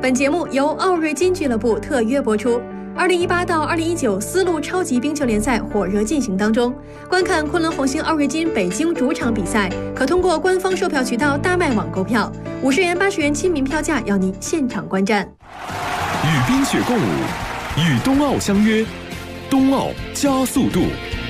本节目由奥瑞金俱乐部特约播出。2018到2019丝路超级冰球联赛火热进行当中，观看昆仑红星奥瑞金北京主场比赛，可通过官方售票渠道大麦网购票，50元、80元亲民票价，要您现场观战。 与冰雪共舞，与冬奥相约，冬奥加速度。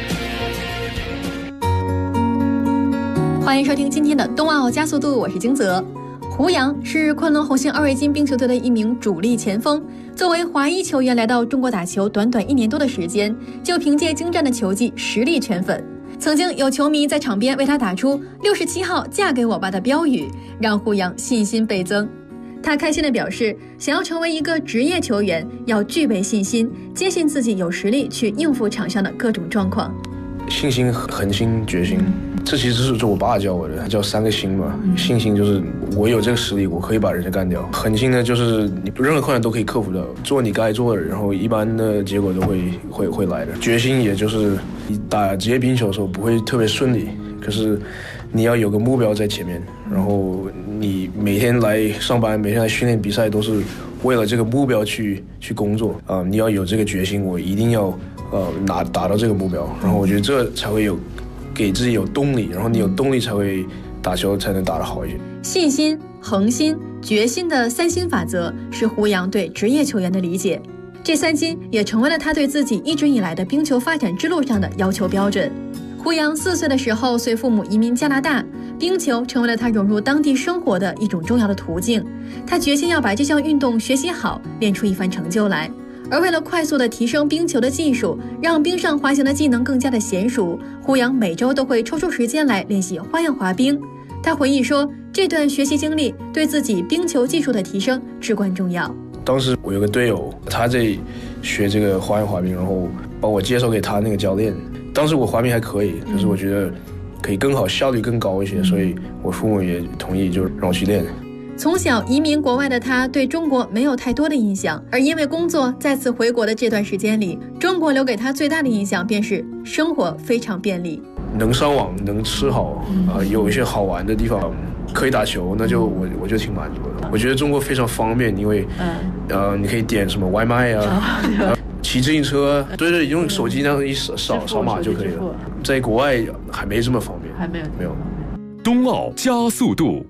欢迎收听今天的冬奥加速度，我是金泽。胡杨是昆仑红星奥瑞金冰球队的一名主力前锋，作为华裔球员来到中国打球，短短1年多的时间，就凭借精湛的球技实力圈粉。曾经有球迷在场边为他打出67号嫁给我吧的标语，让胡杨信心倍增。他开心地表示，想要成为一个职业球员，要具备信心，坚信自己有实力去应付场上的各种状况。 信心、恒心、决心，这其实是我爸教我的，他叫3个心嘛。信心就是我有这个实力，我可以把人家干掉；恒心呢，就是你任何困难都可以克服的，做你该做的，然后一般的结果都会来的。决心也就是你打职业冰球的时候不会特别顺利，可是你要有个目标在前面，然后你每天来上班，每天来训练比赛，都是为了这个目标去工作啊。你要有这个决心，我一定要达到这个目标，然后我觉得这才会有给自己有动力，然后你有动力才会打球才能打得好一些。 信心、恒心、决心的3心法则是胡杨对职业球员的理解，这3心也成为了他对自己一直以来的冰球发展之路上的要求标准。胡杨4岁的时候随父母移民加拿大，冰球成为了他融入当地生活的一种重要的途径。他决心要把这项运动学习好，练出一番成就来。而为了快速地提升冰球的技术，让冰上滑行的技能更加的娴熟，胡杨每周都会抽出时间来练习花样滑冰。他回忆说，这段学习经历对自己冰球技术的提升至关重要。 当时我有个队友，他在学这个花样滑冰，然后把我介绍给他那个教练。当时我滑冰还可以，可是我觉得可以更好，效率更高一些，所以我父母也同意，就让我去练。 从小移民国外的他对中国没有太多的印象，而因为工作再次回国的这段时间里，中国留给他最大的印象便是生活非常便利， 能上网，能吃好，有一些好玩的地方，可以打球，那就我就挺满足的。我觉得中国非常方便，因为你可以点什么外卖啊，骑自行车，对，用手机那样一扫码就可以了。在国外还没这么方便，没有。 冬奥加速度。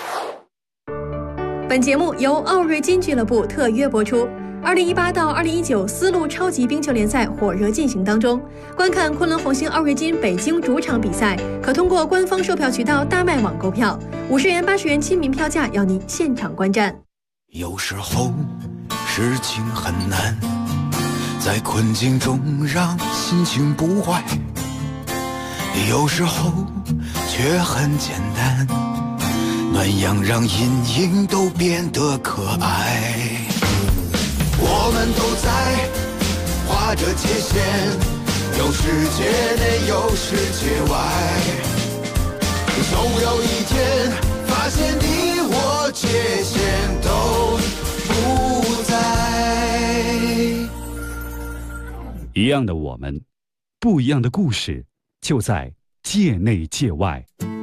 本节目由奥瑞金俱乐部特约播出。2018到2019丝路超级冰球联赛火热进行当中，观看昆仑红星奥瑞金北京主场比赛，可通过官方售票渠道大麦网购票，50元、80元亲民票价，要您现场观战。 有时候事情很难，在困境中让心情不坏，有时候却很简单，暖阳让阴影都变得可爱。我们都在画着界限，有世界内有世界外，总有一天发现你我界限都不在。 一样的我们，不一样的故事，就在界内界外。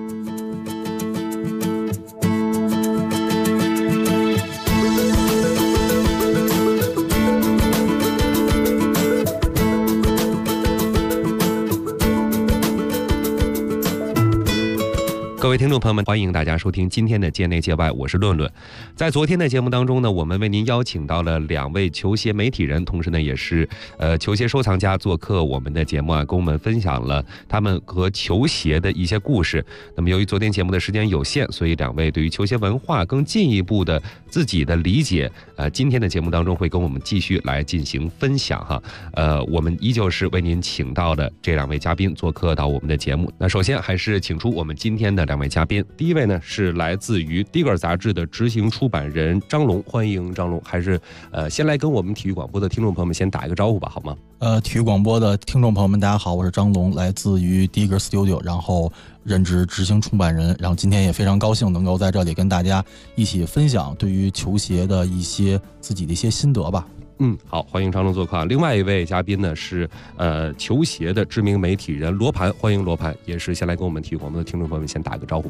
各位听众朋友们，欢迎大家收听今天的界内界外，我是论论。在昨天的节目当中呢，我们为您邀请到了2位球鞋媒体人，同时呢也是球鞋收藏家做客我们的节目啊，跟我们分享了他们和球鞋的一些故事。那么由于昨天节目的时间有限，所以2位对于球鞋文化更进一步的自己的理解，今天的节目当中会跟我们继续来进行分享哈。我们依旧是为您请到的这2位嘉宾做客到我们的节目。那首先还是请出我们今天的2位嘉宾，第一位呢是来自于 Digger 杂志的执行出版人张龙，欢迎张龙。还是先来跟我们体育广播的听众朋友们先打一个招呼吧，好吗？ 体育广播的听众朋友们，大家好，我是张龙，来自于 Digger Studio， 然后任职执行出版人，然后今天也非常高兴能够在这里跟大家一起分享对于球鞋的一些自己的一些心得吧。 好，欢迎张龙做客。另外一位嘉宾呢是球鞋的知名媒体人罗盘，欢迎罗盘，也是先来跟我们体育广播的听众朋友们先打个招呼吧。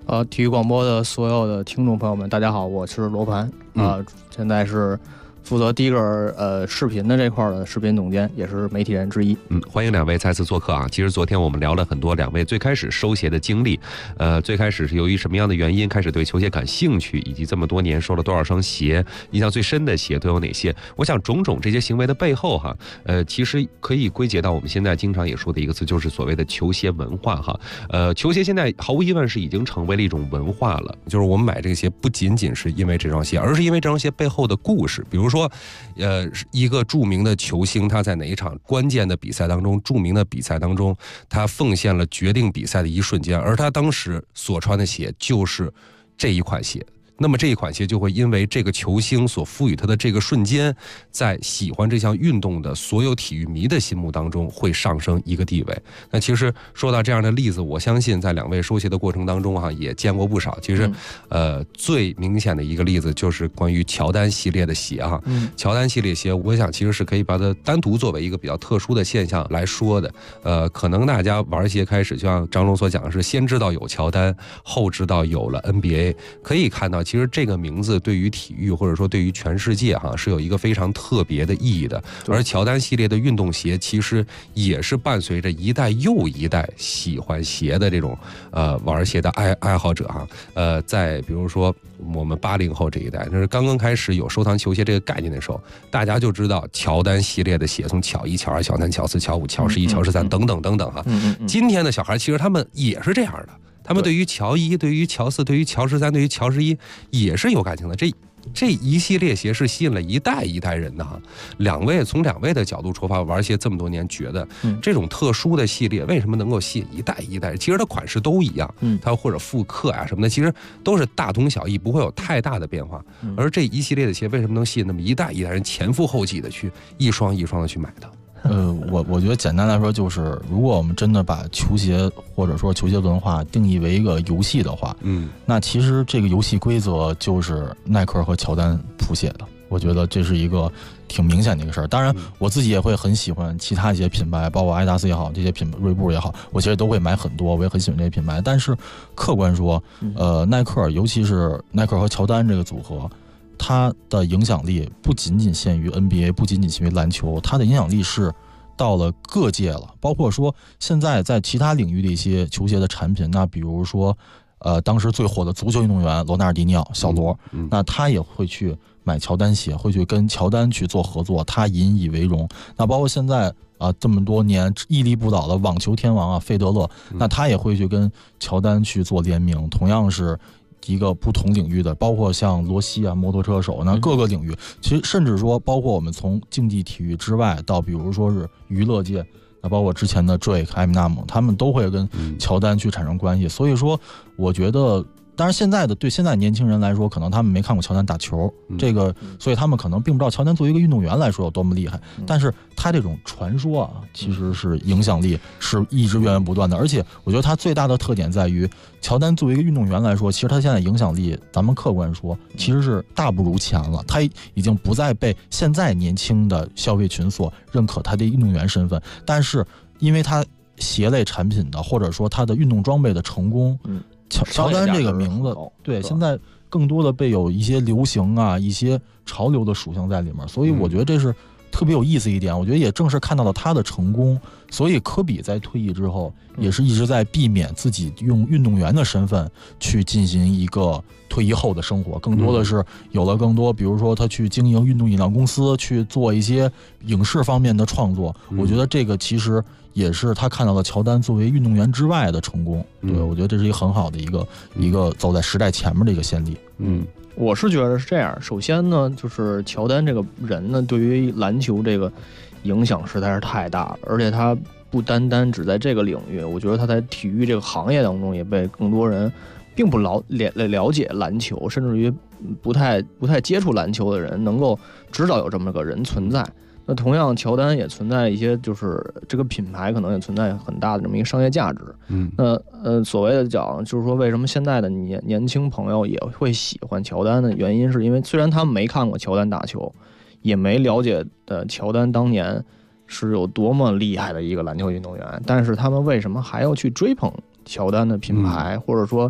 体育广播的所有的听众朋友们，大家好，我是罗盘现在是负责第一个视频的这块的视频总监，也是媒体人之一。 欢迎两位再次做客啊！其实昨天我们聊了很多两位最开始收鞋的经历，最开始是由于什么样的原因开始对球鞋感兴趣，以及这么多年收了多少双鞋，印象最深的鞋都有哪些？我想种种这些行为的背后哈，其实可以归结到我们现在经常也说的一个词，就是所谓的球鞋文化哈。球鞋现在毫无疑问是已经成为了一种文化了，就是我们买这个鞋不仅仅是因为这双鞋，而是因为这双鞋背后的故事，比如说一个著名的球星，他在哪一场关键的比赛当中，著名的比赛当中，他奉献了决定比赛的一瞬间，而他当时所穿的鞋就是这一款鞋。那么这一款鞋就会因为这个球星所赋予他的这个瞬间，在喜欢这项运动的所有体育迷的心目当中会上升一个地位。那其实说到这样的例子，我相信在两位收鞋的过程当中也见过不少。其实最明显的一个例子就是关于乔丹系列的鞋乔丹系列鞋我想其实是可以把它单独作为一个比较特殊的现象来说的。可能大家玩鞋开始就像张龙所讲的是先知道有乔丹，后知道有了 NBA， 可以看到其实这个名字对于体育或者说对于全世界是有一个非常特别的意义的。而乔丹系列的运动鞋其实也是伴随着一代又一代喜欢鞋的这种玩鞋的爱好者在比如说我们80后这一代，就是刚刚开始有收藏球鞋这个概念的时候，大家就知道乔丹系列的鞋，从乔1、乔2、乔3、乔4、乔5、乔11、乔13等等等等今天的小孩其实他们也是这样的。他们对于乔1、对于乔4、对于乔13、对于乔11也是有感情的。这一系列鞋是吸引了一代一代人的从两位的角度出发，玩鞋这么多年，觉得这种特殊的系列为什么能够吸引一代一代人？其实它款式都一样，它或者复刻什么的，其实都是大同小异，不会有太大的变化。而这一系列的鞋为什么能吸引那么一代一代人前赴后继的去一双一双的去买的？ 我觉得简单来说就是，如果我们真的把球鞋或者说球鞋文化定义为一个游戏的话，那其实这个游戏规则就是耐克和乔丹谱写的。我觉得这是一个挺明显的一个事儿。当然，我自己也会很喜欢其他一些品牌，包括阿迪达斯也好，这些锐步也好，我其实都会买很多，我也很喜欢这些品牌。但是客观说，耐克，尤其是耐克和乔丹这个组合，它的影响力不仅仅限于 NBA， 不仅仅限于篮球，它的影响力是到了各界了。包括说现在在其他领域的一些球鞋的产品，那比如说当时最火的足球运动员罗纳尔迪尼奥小罗，那他也会去买乔丹鞋，会去跟乔丹去做合作，他引以为荣。那包括现在这么多年屹立不倒的网球天王费德勒，那他也会去跟乔丹去做联名，同样是一个不同领域的，包括像罗西摩托车手，那各个领域，其实甚至说包括我们从竞技体育之外到比如说是娱乐界，那包括之前的 Drake、艾米纳姆，他们都会跟乔丹去产生关系。所以说我觉得当然对现在年轻人来说，可能他们没看过乔丹打球，这个所以他们可能并不知道乔丹作为一个运动员来说有多么厉害，但是他这种传说其实是影响力是一直源源不断的。而且我觉得他最大的特点在于，乔丹作为一个运动员来说，其实他现在影响力咱们客观说其实是大不如前了，他已经不再被现在年轻的消费群所认可他的运动员身份，但是因为他鞋类产品的或者说他的运动装备的成功，乔丹这个名字，对，现在更多的被有一些流行一些潮流的属性在里面，所以我觉得这是特别有意思一点。我觉得也正是看到了他的成功，所以科比在退役之后也是一直在避免自己用运动员的身份去进行一个退役后的生活，更多的是有了更多，比如说他去经营运动饮料公司，去做一些影视方面的创作。我觉得这个其实也是他看到了乔丹作为运动员之外的成功。对，我觉得这是一个很好的一个走在时代前面的一个先例。 我是觉得是这样。首先呢，就是乔丹这个人呢，对于篮球这个影响实在是太大了，而且他不单单只在这个领域，我觉得他在体育这个行业当中也被更多人并不了解篮球，甚至于不太接触篮球的人能够知道有这么个人存在。那同样，乔丹也存在一些，就是这个品牌可能也存在很大的这么一个商业价值。那所谓的讲，就是说为什么现在的年轻朋友也会喜欢乔丹的原因，是因为虽然他们没看过乔丹打球，也没了解的乔丹当年是有多么厉害的一个篮球运动员，但是他们为什么还要去追捧乔丹的品牌，或者说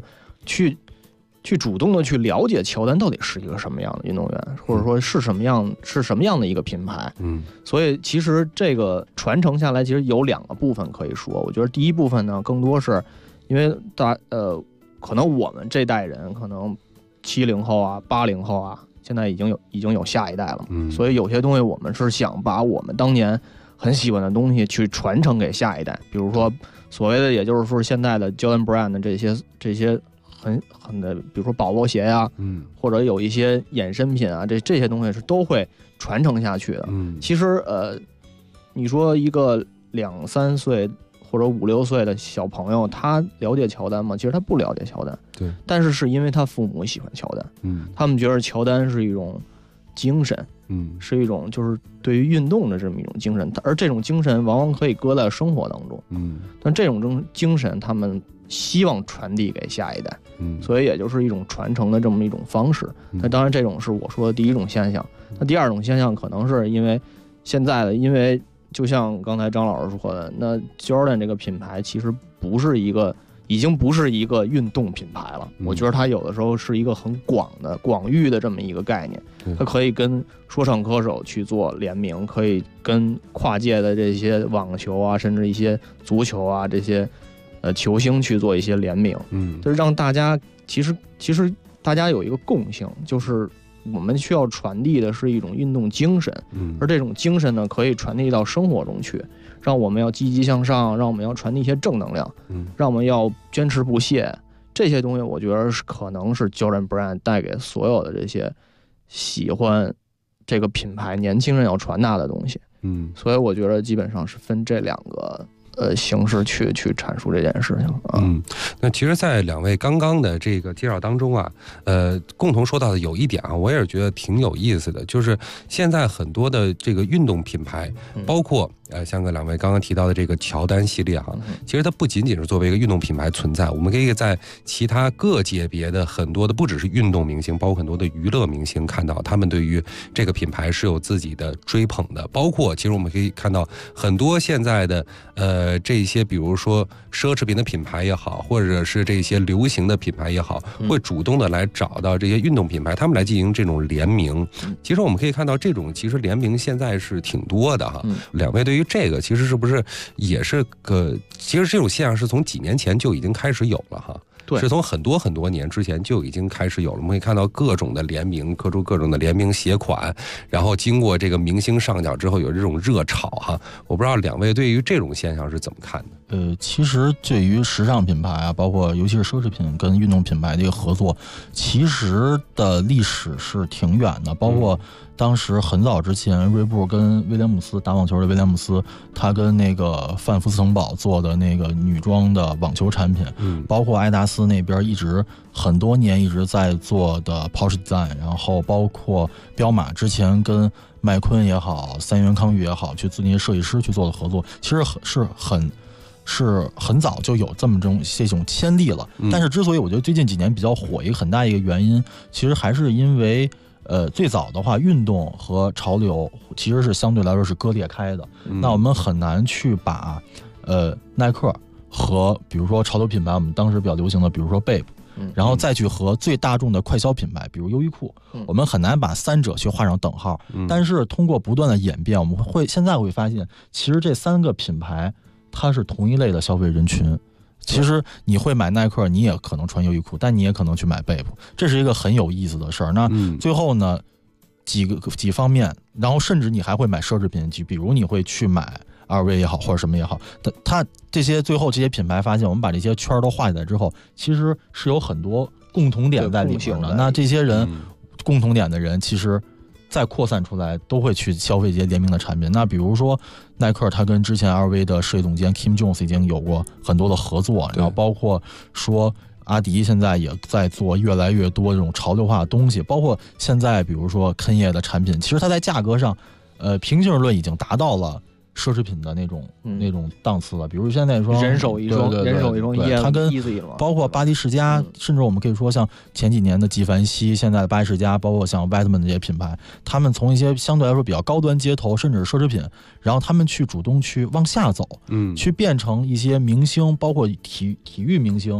去主动的去了解乔丹到底是一个什么样的运动员，或者说是什么样的一个品牌。所以其实这个传承下来，其实有2个部分可以说。我觉得第一部分呢，更多是因为可能我们这代人，可能70后啊、80后啊，现在已经有下一代了，所以有些东西我们是想把我们当年很喜欢的东西去传承给下一代，比如说所谓的，也就是说现在的 Jordan Brand 的这些很的，比如说宝宝鞋呀，或者有一些衍生品啊，这些东西是都会传承下去的。其实你说一个2、3岁或者5、6岁的小朋友，他了解乔丹吗？其实他不了解乔丹， 对， 但是因为他父母喜欢乔丹，他们觉得乔丹是一种精神，是一种就是对于运动的这么一种精神，而这种精神往往可以搁在生活当中，但这种精神他们希望传递给下一代，所以也就是一种传承的这么一种方式。那当然，这种是我说的第一种现象。那第2种现象可能是因为现在的，因为就像刚才张老师说的，那 Jordan 这个品牌其实已经不是一个运动品牌了。我觉得它有的时候是一个很广域的这么一个概念，它可以跟说唱歌手去做联名，可以跟跨界的这些网球啊，甚至一些足球啊这些球星去做一些联名，就是让大家其实大家有一个共性，就是我们需要传递的是一种运动精神，而这种精神呢，可以传递到生活中去，让我们要积极向上，让我们要传递一些正能量，让我们要坚持不懈。这些东西，我觉得可能是 Jordan Brand 带给所有的这些喜欢这个品牌年轻人要传达的东西。所以我觉得基本上是分这2个形式去阐述这件事情啊。 那其实，在2位刚刚的这个介绍当中啊，共同说到的有一点啊，我也是觉得挺有意思的，就是现在很多的这个运动品牌，包括像2位刚刚提到的这个乔丹系列哈，其实它不仅仅是作为一个运动品牌存在，我们可以在其他各界别的很多的，不只是运动明星，包括很多的娱乐明星，看到他们对于这个品牌是有自己的追捧的。包括其实我们可以看到很多现在的这些，比如说奢侈品的品牌也好，或者是这些流行的品牌也好，会主动的来找到这些运动品牌，他们来进行这种联名。其实我们可以看到，这种其实联名现在是挺多的哈。2位对于这个其实是不是也是其实这种现象是从几年前就已经开始有了哈。 对， 是从很多年之前就已经开始有了。我们可以看到各种的联名，各种的联名鞋款，然后经过这个明星上脚之后有这种热潮哈。我不知道2位对于这种现象是怎么看的？ 其实对于时尚品牌啊，包括尤其是奢侈品跟运动品牌的一个合作，其实的历史是挺远的。包括当时很早之前，锐步跟威廉姆斯打网球的威廉姆斯，他跟那个范福斯滕堡做的那个女装的网球产品，包括爱达斯那边一直很多年一直在做的 Porsche Design， 然后包括彪马之前跟麦昆也好，三元康裕也好，去做那些设计师去做的合作，其实是很早就有这种先例了。但是之所以我觉得最近几年比较火，一个很大一个原因，其实还是因为最早的话，运动和潮流其实是相对来说是割裂开的。那我们很难去把耐克和比如说潮流品牌，我们当时比较流行的，比如说 Bape，然后再去和最大众的快消品牌，比如优衣库，我们很难把3者去画上等号。但是通过不断的演变，我们现在会发现，其实这3个品牌它是同一类的消费人群。其实你会买耐克，你也可能穿优衣库，但你也可能去买贝普，这是一个很有意思的事儿。那最后呢，几方面，然后甚至你还会买奢侈品，比如你会去买 LV 也好，或者什么也好，它这些最后这些品牌发现，我们把这些圈都画起来之后，其实是有很多共同点在里面的。那这些人共同点的人，其实再扩散出来都会去消费这些联名的产品。那比如说耐克，他跟之前 LV 的设计总监 Kim Jones 已经有过很多的合作，然后包括说阿迪现在也在做越来越多这种潮流化的东西，包括现在比如说肯业的产品，其实它在价格上平均论已经达到了奢侈品的那种档次了。比如现在说人手一双，人手一双， 它跟包括巴黎世家，甚至我们可以说像前几年的纪梵希，现在的巴黎世家，包括像 Whitman 这些品牌，他们从一些相对来说比较高端街头，甚至是奢侈品，然后他们去主动去往下走，去变成一些明星，包括体育明星，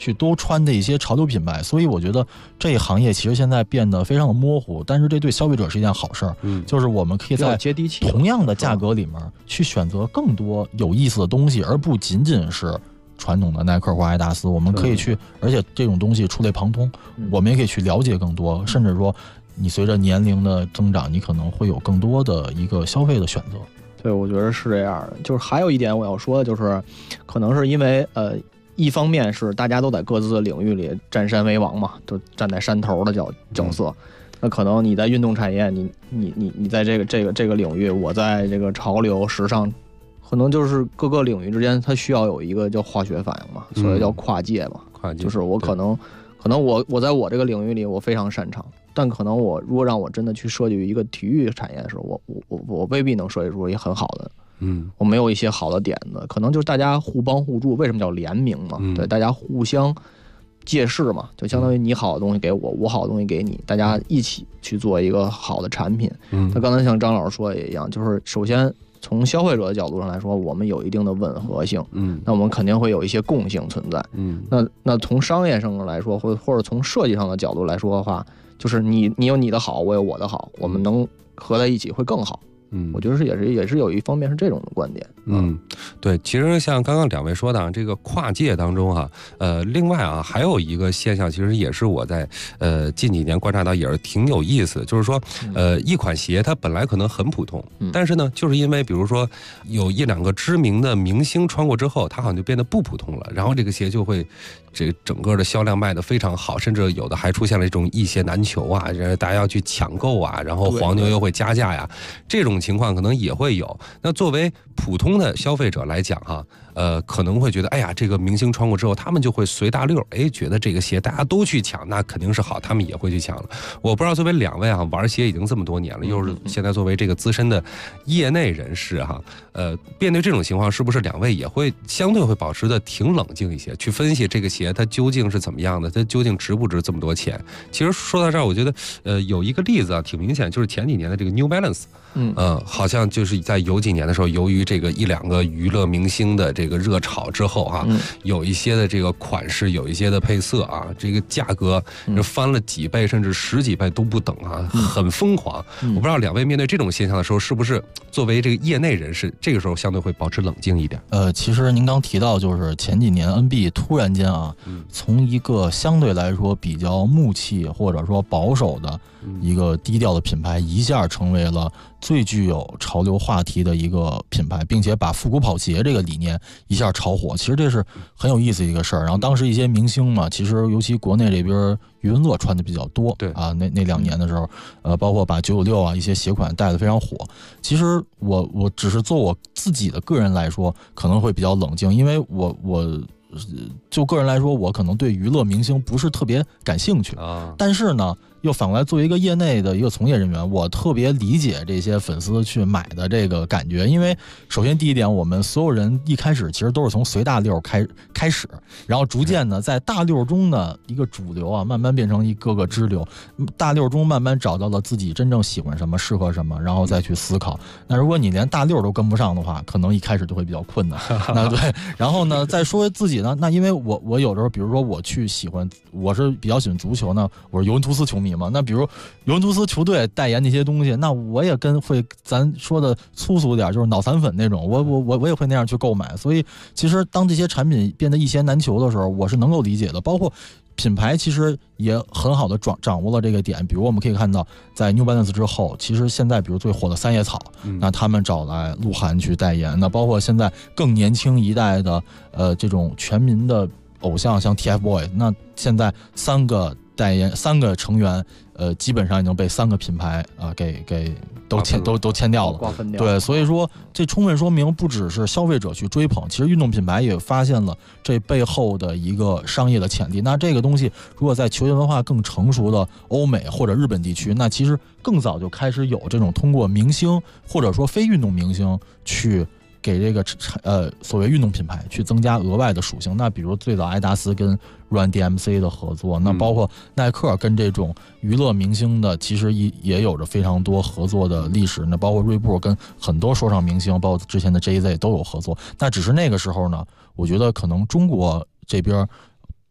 去都穿的一些潮流品牌。所以我觉得这一行业其实现在变得非常的模糊，但是这对消费者是一件好事儿。就是我们可以在同样的价格里面去选择更多有意思的东西，而不仅仅是传统的耐克或爱达斯。我们可以去，而且这种东西触类旁通，我们也可以去了解更多，甚至说你随着年龄的增长，你可能会有更多的一个消费的选择。 对，我觉得是这样的。就是还有一点我要说的就是，可能是因为一方面是大家都在各自的领域里占山为王嘛，都站在山头的角色。那可能你在运动产业，你在这个领域，我在这个潮流时尚，可能就是各个领域之间它需要有一个叫化学反应嘛，所以叫跨界嘛。跨界就是我可能我在我这个领域里我非常擅长，但可能我如果让我真的去设计一个体育产业的时候，我未必能设计出一个很好的。我没有一些好的点子，可能就是大家互帮互助。为什么叫联名嘛？对，大家互相借势嘛，就相当于你好的东西给我，我好的东西给你，大家一起去做一个好的产品。那刚才像张老师说的也一样，就是首先从消费者的角度上来说，我们有一定的吻合性，那我们肯定会有一些共性存在。那从商业上来说，或者从设计上的角度来说的话，就是你有你的好，我有我的好，我们能合在一起会更好。我觉得也是有一方面是这种的观点。 对，其实像刚刚两位说的这个跨界当中另外还有一个现象，其实也是我在近几年观察到也是挺有意思的，就是说一款鞋它本来可能很普通，但是呢，就是因为比如说有一两个知名的明星穿过之后，它好像就变得不普通了，然后这个鞋就会这整个的销量卖得非常好，甚至有的还出现了这种一鞋难求啊，大家要去抢购啊，然后黄牛又会加价呀，这种情况可能也会有。那作为普通的消费者来讲可能会觉得，哎呀，这个明星穿过之后，他们就会随大溜，觉得这个鞋大家都去抢，那肯定是好，他们也会去抢了。我不知道作为两位玩鞋已经这么多年了，又是现在作为这个资深的业内人士面对这种情况，是不是两位也会相对会保持的挺冷静一些，去分析这个鞋它究竟是怎么样的，它究竟值不值这么多钱？其实说到这儿，我觉得有一个例子挺明显，就是前几年的这个 New Balance。好像就是在有几年的时候，由于这个一两个娱乐明星的这个热炒之后有一些的这个款式，有一些的配色这个价格翻了几倍甚至十几倍都不等很疯狂。我不知道两位面对这种现象的时候，是不是作为这个业内人士，这个时候相对会保持冷静一点？ 其实您刚提到，就是前几年 NB 突然间从一个相对来说比较木气或者说保守的一个低调的品牌，一下成为了最具有潮流话题的一个品牌，并且把复古跑鞋这个理念一下炒火。其实这是很有意思的一个事儿。然后当时一些明星嘛，其实尤其国内这边余文乐穿的比较多，对那2年的时候，包括把996一些鞋款带得非常火。其实我只是做我自己的个人来说，可能会比较冷静，因为我就个人来说，我可能对娱乐明星不是特别感兴趣但是呢，又反过来作为一个业内的一个从业人员，我特别理解这些粉丝去买的这个感觉。因为首先第一点，我们所有人一开始其实都是从随大溜开始，然后逐渐的在大溜中的一个主流慢慢变成一个个支流，大溜中慢慢找到了自己真正喜欢什么，适合什么，然后再去思考。那如果你连大溜都跟不上的话，可能一开始就会比较困难那对，然后呢再说自己呢，那因为我有的时候比如说我是比较喜欢足球呢，我是尤文图斯球迷嘛，那比如尤文图斯球队代言那些东西，那我也会咱说的粗俗点，就是脑残粉那种，我也会那样去购买。所以其实当这些产品变得一鞋难求的时候，我是能够理解的。包括品牌其实也很好的掌握了这个点，比如我们可以看到在 New Balance 之后，其实现在比如最火的三叶草，那他们找来鹿晗去代言，那包括现在更年轻一代的这种全民的偶像，像 TFBOYS， 那现在3个成员基本上已经被3个品牌给都签掉了， 瓜分掉。 对，所以说这充分说明，不只是消费者去追捧，其实运动品牌也发现了这背后的一个商业的潜力。那这个东西如果在球鞋文化更成熟的欧美或者日本地区，那其实更早就开始有这种通过明星或者说非运动明星去给这个所谓运动品牌去增加额外的属性。那比如最早爱达斯跟 Run DMC 的合作，那包括耐克跟这种娱乐明星的其实也有着非常多合作的历史。那包括锐步跟很多说唱明星，包括之前的 JZ 都有合作。那只是那个时候呢，我觉得可能中国这边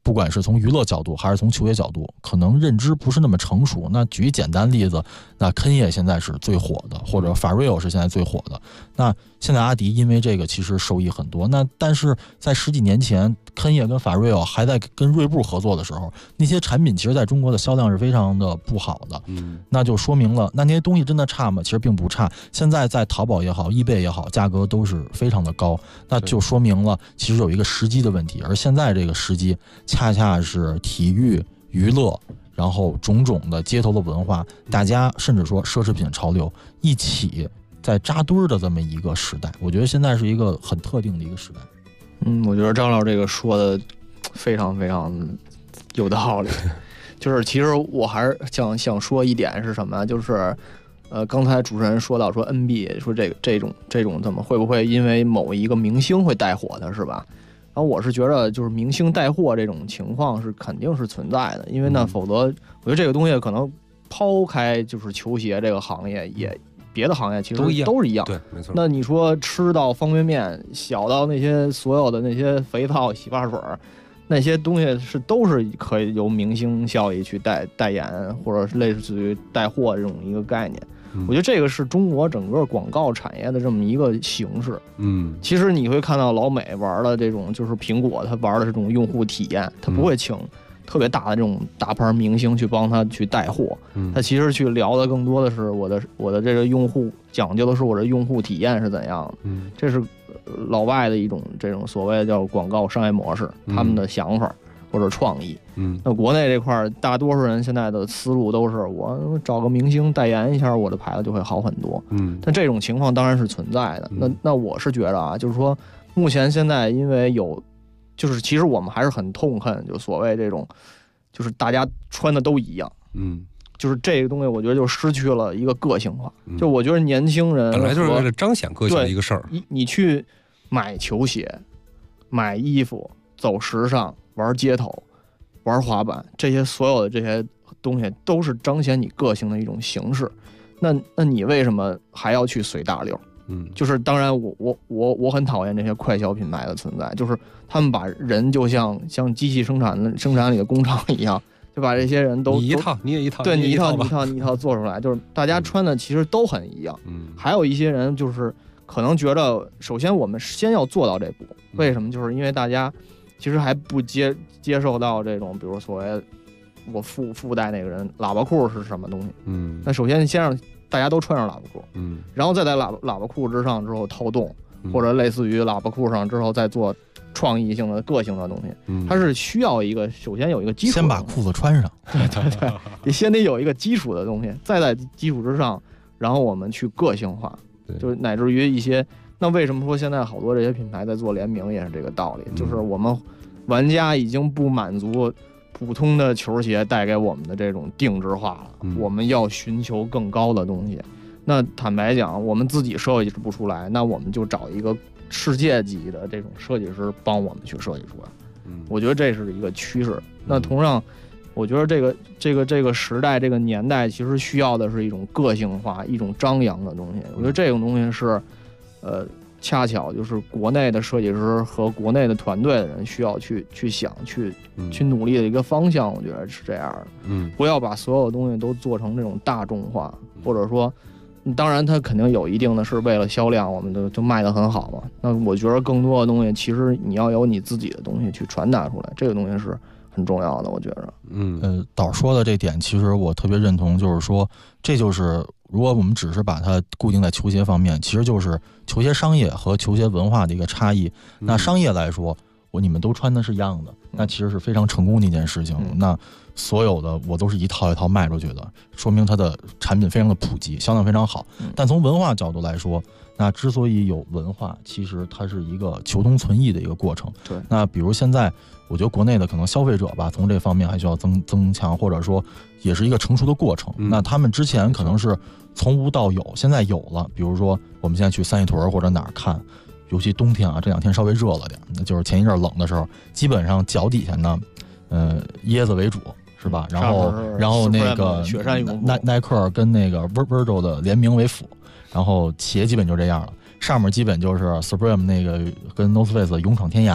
不管是从娱乐角度还是从球鞋角度，可能认知不是那么成熟。那举一简单例子，那肯业现在是最火的，或者法瑞欧是现在最火的。那现在阿迪因为这个其实收益很多。那但是在10几年前，肯业跟法瑞欧还在跟锐步合作的时候，那些产品其实在中国的销量是非常的不好的。那就说明了，那些东西真的差吗？其实并不差。现在在淘宝也好，eBay也好，价格都是非常的高，那就说明了其实有一个时机的问题。而现在这个时机恰恰是体育娱乐，然后种种的街头的文化，大家甚至说奢侈品潮流一起在扎堆的这么一个时代。我觉得现在是一个很特定的一个时代。 我觉得张老这个说的非常非常有道理。就是其实我还是想说一点是什么，就是刚才主持人说到说 NBA 说这种怎么会不会因为某一个明星会带火的，是吧？然后我是觉得就是明星带货这种情况是肯定是存在的，因为呢否则我觉得这个东西可能抛开就是球鞋这个行业，也别的行业其实都是一样。 对，没错。 那你说吃到方便面，小到那些所有的那些肥皂、洗发水，那些东西都是可以由明星效益去代言，或者是类似于带货这种一个概念。我觉得这个是中国整个广告产业的这么一个形式。其实你会看到老美玩的这种，就是苹果它玩的这种用户体验，它不会请特别大的这种大牌明星去帮他去带货，他其实去聊的更多的是我的这个用户，讲究的是我的用户体验是怎样的。这是老外的一种这种所谓的叫广告商业模式，他们的想法或者创意。那国内这块大多数人现在的思路都是我找个明星代言一下，我的牌子就会好很多。但这种情况当然是存在的。那我是觉得啊，就是说目前现在因为有，就是其实我们还是很痛恨就所谓这种，就是大家穿的都一样。就是这个东西我觉得就失去了一个个性化。就我觉得年轻人本来就是为了彰显个性的一个事儿。 你去买球鞋、买衣服、走时尚、玩街头、玩滑板，这些所有的这些东西都是彰显你个性的一种形式。那你为什么还要去随大流？就是当然我很讨厌这些快消品牌的存在，就是他们把人就像机器生产里的工厂一样，就把这些人都你一套你也一套， 对，你一套做出来，就是大家穿的其实都很一样。还有一些人就是可能觉得，首先我们先要做到这步，为什么？就是因为大家其实还不接受到这种，比如所谓我附带那个人喇叭裤是什么东西。那首先先让大家都穿上喇叭裤，然后再在喇叭裤之上之后套洞，或者类似于喇叭裤上之后再做创意性的个性的东西。它是需要一个首先有一个基础， 先把裤子穿上。 对，你先得有一个基础的东西，再在基础之上，然后我们去个性化，就是乃至于一些。那为什么说现在好多这些品牌在做联名也是这个道理，就是我们玩家已经不满足普通的球鞋带给我们的这种定制化了，我们要寻求更高的东西。那坦白讲，我们自己设计不出来，那我们就找一个世界级的这种设计师帮我们去设计出来。我觉得这是一个趋势。那同样，我觉得这个时代这个年代其实需要的是一种个性化、一种张扬的东西。我觉得这种东西是，恰巧就是国内的设计师和国内的团队的人需要去想去努力的一个方向。我觉得是这样的。不要把所有东西都做成这种大众化，或者说，当然它肯定有一定的是为了销量，我们就卖得很好嘛。那我觉得更多的东西，其实你要有你自己的东西去传达出来，这个东西是很重要的，我觉得。 导说的这点，其实我特别认同，就是说，这就是如果我们只是把它固定在球鞋方面，其实就是球鞋商业和球鞋文化的一个差异。那商业来说，你们都穿的是一样的，那其实是非常成功的一件事情。那所有的我都是一套一套卖出去的，说明它的产品非常的普及，销量非常好。但从文化角度来说，那之所以有文化，其实它是一个求同存异的一个过程。 对。 那比如现在，我觉得国内的可能消费者吧，从这方面还需要增强，或者说也是一个成熟的过程。那他们之前可能是从无到有，现在有了。比如说我们现在去三里屯或者哪儿看，尤其冬天啊，这两天稍微热了点，那就是前一阵冷的时候，基本上脚底下呢，椰子为主。是吧？然后那个雪山耐克跟那个 Virgil 的联名为辅，然后鞋基本就这样了。上面基本就是 Supreme 那个跟 North Face 勇闯天涯，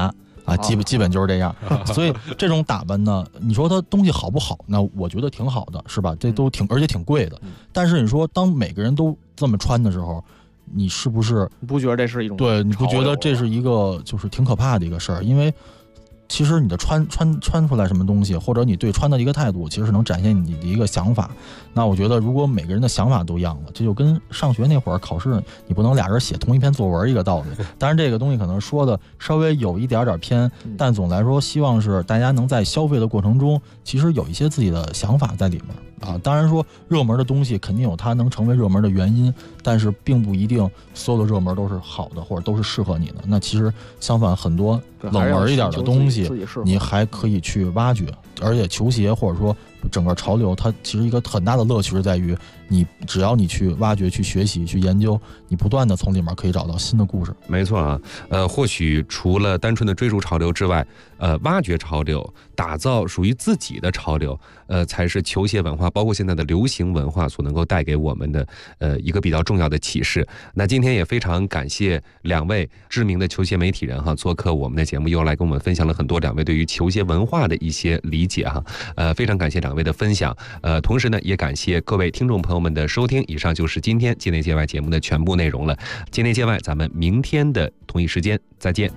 啊，基本就是这样。所以这种打扮呢，你说它东西好不好？那我觉得挺好的，是吧？这都而且挺贵的。但是你说当每个人都这么穿的时候，你是不是不觉得这是一种对？你不觉得这是一个就是挺可怕的一个事儿？因为其实你的穿出来什么东西，或者你对穿的一个态度，其实是能展现你的一个想法。那我觉得，如果每个人的想法都一样了，这就跟上学那会儿考试，你不能俩人写同一篇作文一个道理。当然，这个东西可能说的稍微有一点偏，但总来说，希望是大家能在消费的过程中，其实有一些自己的想法在里面。啊，当然说热门的东西肯定有它能成为热门的原因，但是并不一定所有的热门都是好的或者都是适合你的。那其实相反，很多冷门一点的东西，你还可以去挖掘。而且球鞋或者说整个潮流，它其实一个很大的乐趣是在于你只要你去挖掘、去学习、去研究，你不断的从里面可以找到新的故事。 没错啊，或许除了单纯的追逐潮流之外，挖掘潮流，打造属于自己的潮流，才是球鞋文化，包括现在的流行文化所能够带给我们的一个比较重要的启示。那今天也非常感谢两位知名的球鞋媒体人哈，做客我们的节目，又来跟我们分享了很多两位对于球鞋文化的一些理解哈。非常感谢两位的分享。同时呢，也感谢各位听众朋友们的收听。以上就是今天界内界外节目的全部内容了。界内界外，咱们明天的同一时间再见。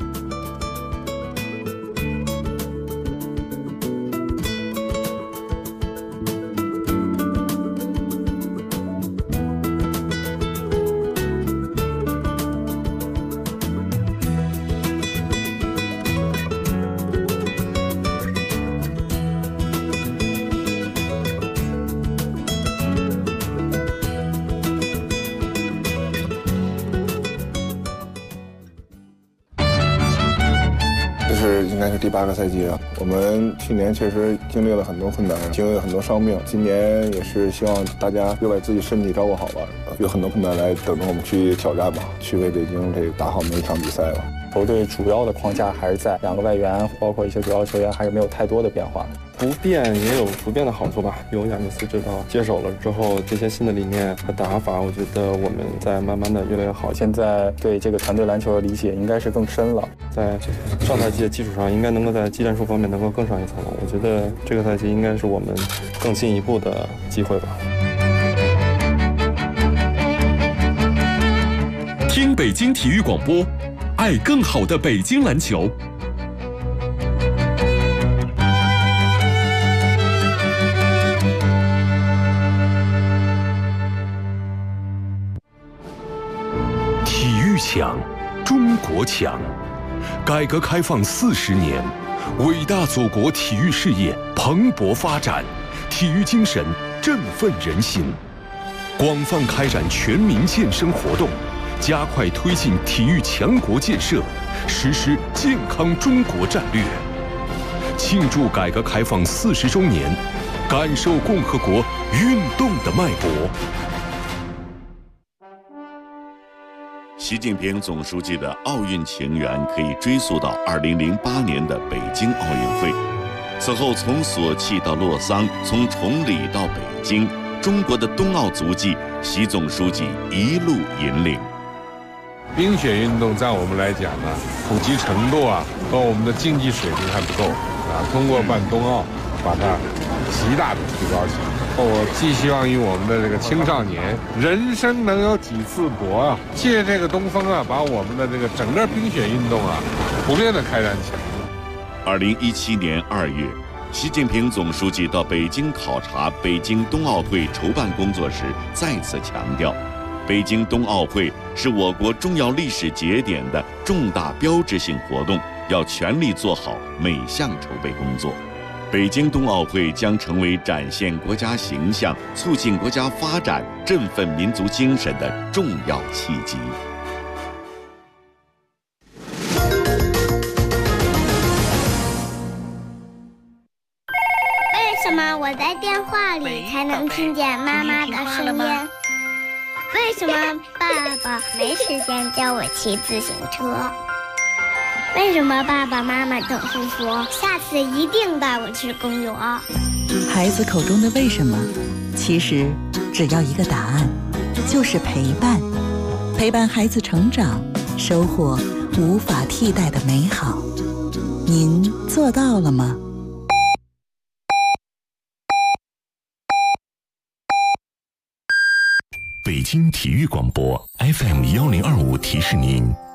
应该是第8个赛季了。我们去年确实经历了很多困难，经历了很多伤病。今年也是希望大家又把自己身体照顾好吧，有很多困难来等着我们去挑战吧，去为北京这个打好每一场比赛吧。 球队主要的框架还是在2个外援，包括一些主要球员，还是没有太多的变化。 不变也有不变的好处吧。有亚尼斯指导接手了之后，这些新的理念和打法，我觉得我们在慢慢的越来越好。 现在对这个团队篮球的理解应该是更深了， 在上赛季的基础上，应该能够在技战术方面能够更上一层楼。我觉得这个赛季应该是我们更进一步的机会吧。 听北京体育广播，爱更好的北京篮球。体育强，中国强。改革开放40年，伟大祖国体育事业蓬勃发展，体育精神振奋人心。广泛开展全民健身活动，加快推进体育强国建设，实施健康中国战略。庆祝改革开放40周年，感受共和国运动的脉搏。 习近平总书记的奥运情缘可以追溯到2008年的北京奥运会。此后，从索契到洛桑，从崇礼到北京，中国的冬奥足迹，习总书记一路引领。 冰雪运动在我们来讲呢，普及程度和我们的竞技水平还不够通过办冬奥，把它极大的提高起来。我寄希望于我们的这个青少年，人生能有几次搏借这个东风把我们的这个整个冰雪运动普遍的开展起来。 2017年2月，习近平总书记到北京考察北京冬奥会筹办工作时，再次强调，北京冬奥会是我国重要历史节点的重大标志性活动，要全力做好每项筹备工作。北京冬奥会将成为展现国家形象、促进国家发展、振奋民族精神的重要契机。 为什么我在电话里才能听见妈妈的声音？为什么爸爸没时间教我骑自行车？为什么爸爸妈妈总是说下次一定带我去公园？ 孩子口中的为什么，其实只要一个答案，就是陪伴。陪伴孩子成长，收获无法替代的美好。 您做到了吗？ 北京体育广播 FM 1025提示您。